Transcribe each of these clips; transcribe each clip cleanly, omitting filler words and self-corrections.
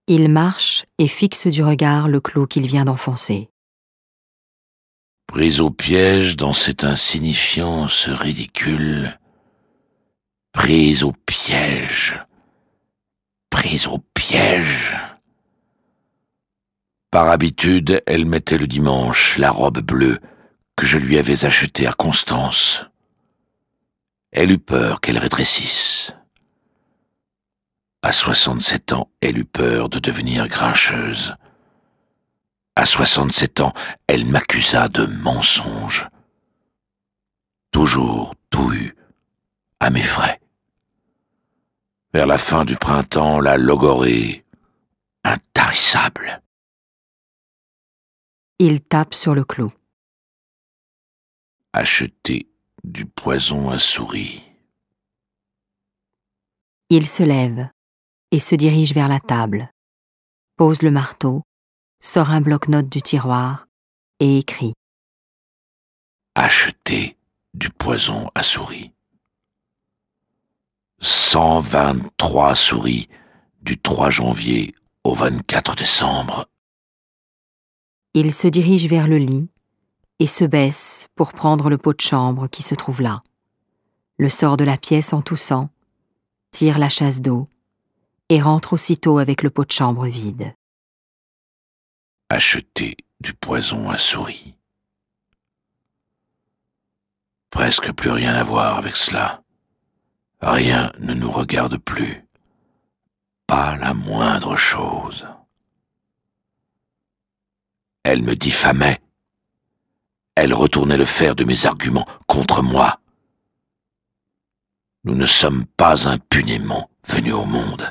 Il marche et fixe du regard le clou qu'il vient d'enfoncer. Prise au piège dans cette insignifiance ridicule. Prise au piège. Prise au piège. Par habitude, elle mettait le dimanche la robe bleue que je lui avais achetée à Constance. Elle eut peur qu'elle rétrécisse. À 67 ans, elle eut peur de devenir grincheuse. À 67 ans, elle m'accusa de mensonge. Toujours tout eu, à mes frais. Vers la fin du printemps, la logorrhée, intarissable. Il tape sur le clou. Acheter du poison à souris. Il se lève et se dirige vers la table, pose le marteau, sort un bloc-notes du tiroir et écrit. Acheter du poison à souris. 123 souris du 3 janvier au 24 décembre. Il se dirige vers le lit et se baisse pour prendre le pot de chambre qui se trouve là, le sort de la pièce en toussant, tire la chasse d'eau et rentre aussitôt avec le pot de chambre vide. Acheter du poison à souris. Presque plus rien à voir avec cela. Rien ne nous regarde plus. Pas la moindre chose. Elle me diffamait. Elle retournait le fer de mes arguments contre moi. Nous ne sommes pas impunément venus au monde.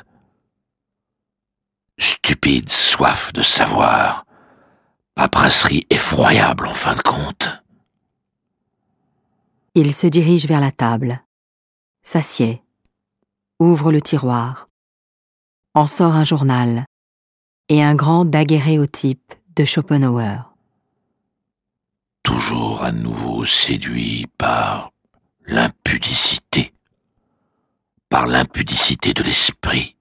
Stupide soif de savoir. Paperasserie effroyable en fin de compte. Il se dirige vers la table, s'assied, ouvre le tiroir, en sort un journal et un grand daguerréotype de Schopenhauer. Toujours à nouveau séduit par l'impudicité. Par l'impudicité de l'esprit.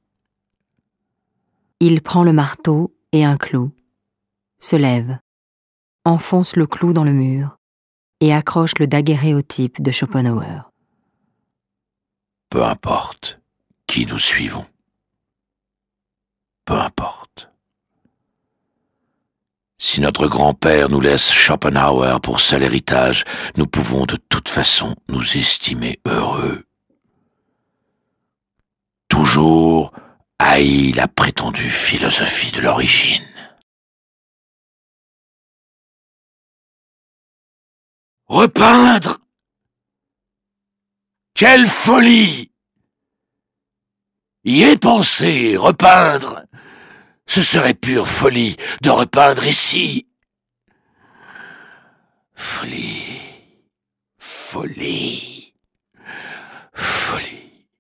Il prend le marteau et un clou, se lève, enfonce le clou dans le mur et accroche le daguerréotype de Schopenhauer. Peu importe qui nous suivons. Peu importe. Si notre grand-père nous laisse Schopenhauer pour seul héritage, nous pouvons de toute façon nous estimer heureux. Toujours haï la prétendue philosophie de l'origine. Repeindre! Quelle folie! Y est pensé, repeindre! Ce serait pure folie de repeindre ici. Folie, folie, folie.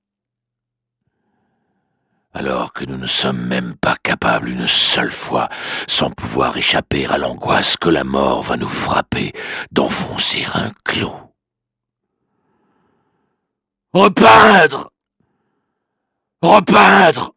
Alors que nous ne sommes même pas capables une seule fois, sans pouvoir échapper à l'angoisse que la mort va nous frapper, d'enfoncer un clou. Repeindre! Repeindre!